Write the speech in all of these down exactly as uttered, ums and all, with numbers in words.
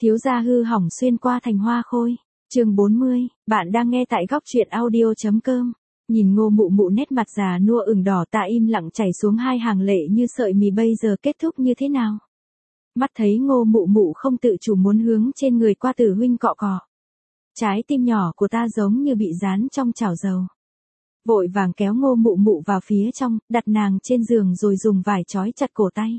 Thiếu gia hư hỏng xuyên qua thành hoa khôi. Chương bốn mươi, bạn đang nghe tại góc truyện audio chấm com. Nhìn Ngô Mụ Mụ nét mặt già nua ửng đỏ, ta im lặng chảy xuống hai hàng lệ như sợi mì. Bây giờ kết thúc như thế nào? Mắt thấy Ngô Mụ Mụ không tự chủ muốn hướng trên người qua Tử huynh cọ cọ. Trái tim nhỏ của ta giống như bị dán trong chảo dầu. Vội vàng kéo Ngô Mụ Mụ vào phía trong, đặt nàng trên giường rồi dùng vải trói chặt cổ tay.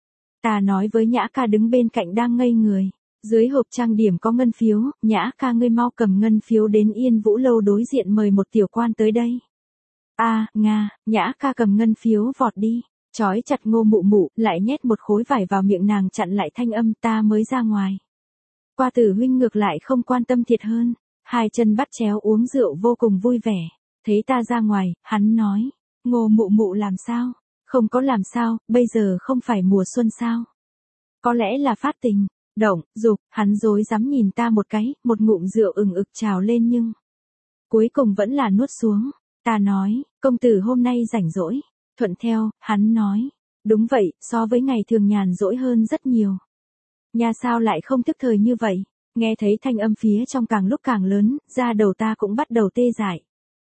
Ta nói với Nhã ca đứng bên cạnh đang ngây người. Dưới hộp trang điểm có ngân phiếu, Nhã ca ngươi mau cầm ngân phiếu đến Yên Vũ Lâu đối diện mời một tiểu quan tới đây. A, à, Nga, Nhã ca cầm ngân phiếu vọt đi, trói chặt Ngô Mụ Mụ, lại nhét một khối vải vào miệng nàng chặn lại thanh âm. Ta mới ra ngoài. Qua Tử huynh ngược lại không quan tâm thiệt hơn, hai chân bắt chéo uống rượu vô cùng vui vẻ. Thấy ta ra ngoài, hắn nói, Ngô Mụ Mụ làm sao? Không có làm sao, bây giờ không phải mùa xuân sao? Có lẽ là phát tình. Động, dục, hắn rối rắm nhìn ta một cái, một ngụm rượu ừng ực trào lên nhưng cuối cùng vẫn là nuốt xuống. Ta nói, công tử hôm nay rảnh rỗi. Thuận theo, hắn nói, đúng vậy, so với ngày thường nhàn rỗi hơn rất nhiều. Nhà sao lại không thức thời như vậy? Nghe thấy thanh âm phía trong càng lúc càng lớn, da đầu ta cũng bắt đầu tê dại.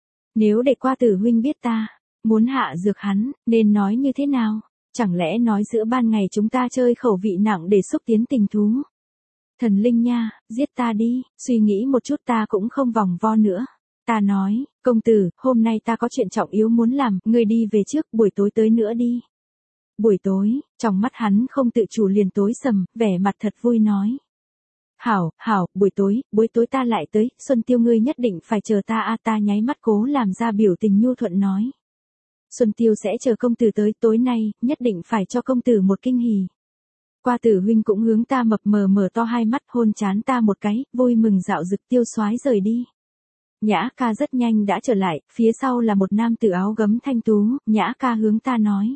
Nếu để qua Tử huynh biết ta muốn hạ dược hắn, nên nói như thế nào? Chẳng lẽ nói giữa ban ngày chúng ta chơi khẩu vị nặng để xúc tiến tình thú? Thần linh nha, giết ta đi, suy nghĩ một chút ta cũng không vòng vo nữa. Ta nói, công tử, hôm nay ta có chuyện trọng yếu muốn làm, ngươi đi về trước, buổi tối tới nữa đi. Buổi tối, trong mắt hắn không tự chủ liền tối sầm, vẻ mặt thật vui nói. Hảo, hảo, buổi tối, buổi tối ta lại tới, Xuân Tiêu ngươi nhất định phải chờ ta. A ta nháy mắt cố làm ra biểu tình nhu thuận nói. Xuân Tiêu sẽ chờ công tử tới, tối nay, nhất định phải cho công tử một kinh hỉ. Qua Tử huynh cũng hướng ta mập mờ mở to hai mắt, hôn chán ta một cái, vui mừng dạo dực tiêu soái rời đi. Nhã ca rất nhanh đã trở lại, phía sau là một nam tử áo gấm thanh tú. Nhã ca hướng ta nói.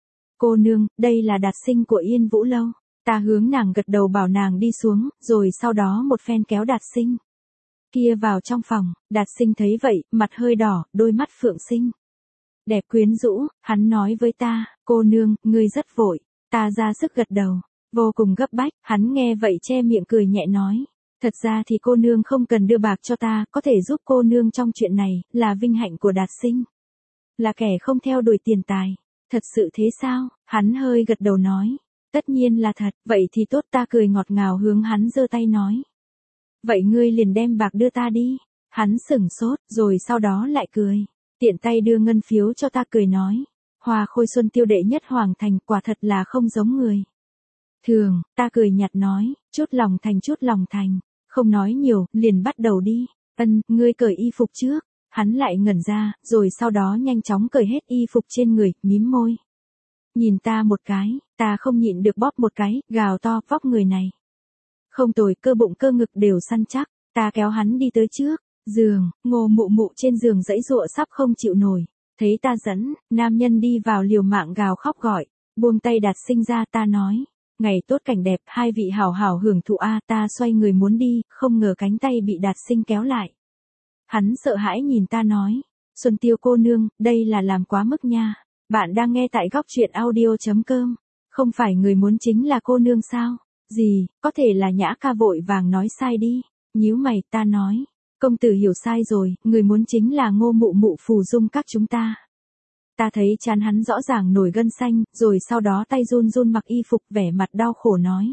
Cô nương, đây là Đạt Sinh của Yên Vũ Lâu. Ta hướng nàng gật đầu bảo nàng đi xuống, rồi sau đó một phen kéo Đạt Sinh kia vào trong phòng. Đạt Sinh thấy vậy, mặt hơi đỏ, đôi mắt phượng sinh đẹp quyến rũ, hắn nói với ta, cô nương, ngươi rất vội. Ta ra sức gật đầu, vô cùng gấp bách. Hắn nghe vậy che miệng cười nhẹ nói, thật ra thì cô nương không cần đưa bạc cho ta, có thể giúp cô nương trong chuyện này, là vinh hạnh của Đạt Sinh. Là kẻ không theo đuổi tiền tài. Thật sự thế sao? Hắn hơi gật đầu nói, tất nhiên là thật, vậy thì tốt. Ta cười ngọt ngào hướng hắn giơ tay nói. Vậy ngươi liền đem bạc đưa ta đi. Hắn sửng sốt, rồi sau đó lại cười. Tiện tay đưa ngân phiếu cho ta cười nói. Hoa khôi Xuân Tiêu đệ nhất hoàng thành, quả thật là không giống người thường. Ta cười nhạt nói, chút lòng thành chút lòng thành. Không nói nhiều, liền bắt đầu đi. Ân, ngươi cởi y phục trước. Hắn lại ngẩn ra, rồi sau đó nhanh chóng cởi hết y phục trên người, mím môi. Nhìn ta một cái, ta không nhịn được bóp một cái, gào to, vóc người này không tồi, cơ bụng cơ ngực đều săn chắc. Ta kéo hắn đi tới trước giường, Ngô Mụ Mụ trên giường giãy giụa sắp không chịu nổi. Thấy ta dẫn, nam nhân đi vào liều mạng gào khóc gọi, buông tay Đạt Sinh ra. Ta nói, ngày tốt cảnh đẹp, hai vị hảo hảo hưởng thụ. A ta xoay người muốn đi, không ngờ cánh tay bị Đạt Sinh kéo lại. Hắn sợ hãi nhìn ta nói, Xuân Tiêu cô nương, đây là làm quá mức nha. Bạn đang nghe tại góc truyện audio chấm com. Không phải người muốn chính là cô nương sao? Gì, có thể là Nhã ca vội vàng nói sai đi. Nhíu mày, ta nói, công tử hiểu sai rồi, người muốn chính là Ngô Mụ Mụ phù dung các chúng ta. Ta thấy trán hắn rõ ràng nổi gân xanh, rồi sau đó tay run run mặc y phục, vẻ mặt đau khổ nói.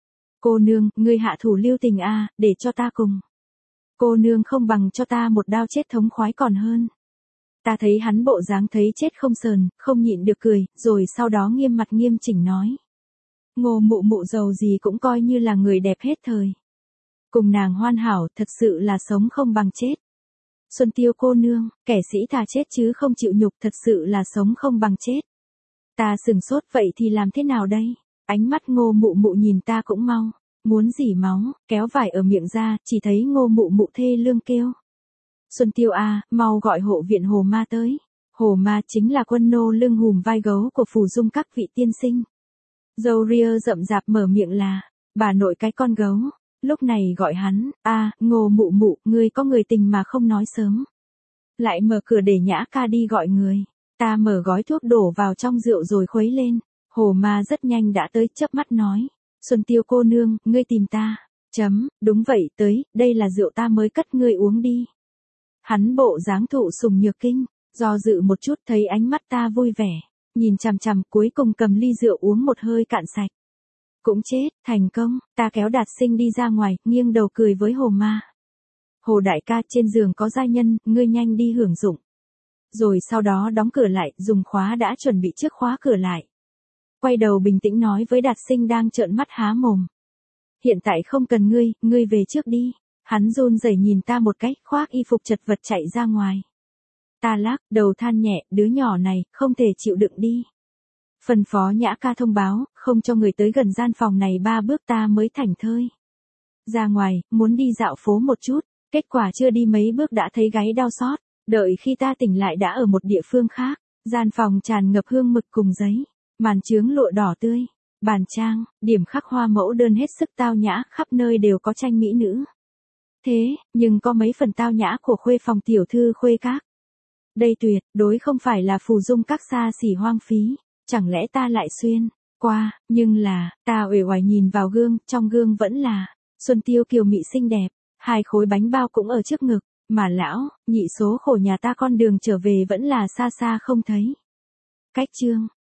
Cô nương, ngươi hạ thủ lưu tình a, à, để cho ta cùng. Cô nương không bằng cho ta một đao chết thống khoái còn hơn. Ta thấy hắn bộ dáng thấy chết không sờn, không nhịn được cười, rồi sau đó nghiêm mặt nghiêm chỉnh nói. Ngô Mụ Mụ giàu gì cũng coi như là người đẹp hết thời. Cùng nàng hoàn hảo, thật sự là sống không bằng chết. Xuân Tiêu cô nương, kẻ sĩ thà chết chứ không chịu nhục, thật sự là sống không bằng chết. Ta sừng sốt, vậy thì làm thế nào đây? Ánh mắt Ngô Mụ Mụ nhìn ta cũng mau muốn rỉ máu, kéo vải ở miệng ra, chỉ thấy Ngô Mụ Mụ thê lương kêu. Xuân Tiêu a, mau gọi hộ viện Hồ Ma tới. Hồ Ma chính là quân nô lưng hùm vai gấu của phù dung các vị tiên sinh. Dâu ria rậm rạp mở miệng là, bà nội cái con gấu. Lúc này gọi hắn, a, Ngô Mụ Mụ, ngươi có người tình mà không nói sớm. Lại mở cửa để Nhã ca đi gọi người. Ta mở gói thuốc đổ vào trong rượu rồi khuấy lên. Hồ Ma rất nhanh đã tới, chớp mắt nói. Xuân Tiêu cô nương, ngươi tìm ta. Chấm, đúng vậy, tới, đây là rượu ta mới cất ngươi uống đi. Hắn bộ dáng thụ sủng nhược kinh, do dự một chút thấy ánh mắt ta vui vẻ, nhìn chằm chằm cuối cùng cầm ly rượu uống một hơi cạn sạch. Cũng chết, thành công, ta kéo Đạt Sinh đi ra ngoài, nghiêng đầu cười với Hồ Ma. Hồ đại ca, trên giường có giai nhân, ngươi nhanh đi hưởng dụng. Rồi sau đó đóng cửa lại, dùng khóa đã chuẩn bị trước khóa cửa lại. Quay đầu bình tĩnh nói với Đạt Sinh đang trợn mắt há mồm. Hiện tại không cần ngươi, ngươi về trước đi. Hắn run rẩy nhìn ta một cái, khoác y phục chật vật chạy ra ngoài. Ta lắc đầu than nhẹ, đứa nhỏ này, không thể chịu đựng đi. Phân phó Nhã ca thông báo, không cho người tới gần gian phòng này ba bước ta mới thảnh thơi. Ra ngoài, muốn đi dạo phố một chút, kết quả chưa đi mấy bước đã thấy gáy đau xót, đợi khi ta tỉnh lại đã ở một địa phương khác, gian phòng tràn ngập hương mực cùng giấy, màn chướng lụa đỏ tươi, bàn trang, điểm khắc hoa mẫu đơn hết sức tao nhã, khắp nơi đều có tranh mỹ nữ. Thế, nhưng có mấy phần tao nhã của khuê phòng tiểu thư khuê các. Đây tuyệt đối không phải là phù dung các xa xỉ hoang phí, chẳng lẽ ta lại xuyên qua, nhưng là, ta uể oải nhìn vào gương, trong gương vẫn là Xuân Tiêu kiều mị xinh đẹp, hai khối bánh bao cũng ở trước ngực, mà lão, nhị số khổ nhà ta con đường trở về vẫn là xa xa không thấy. Cách chương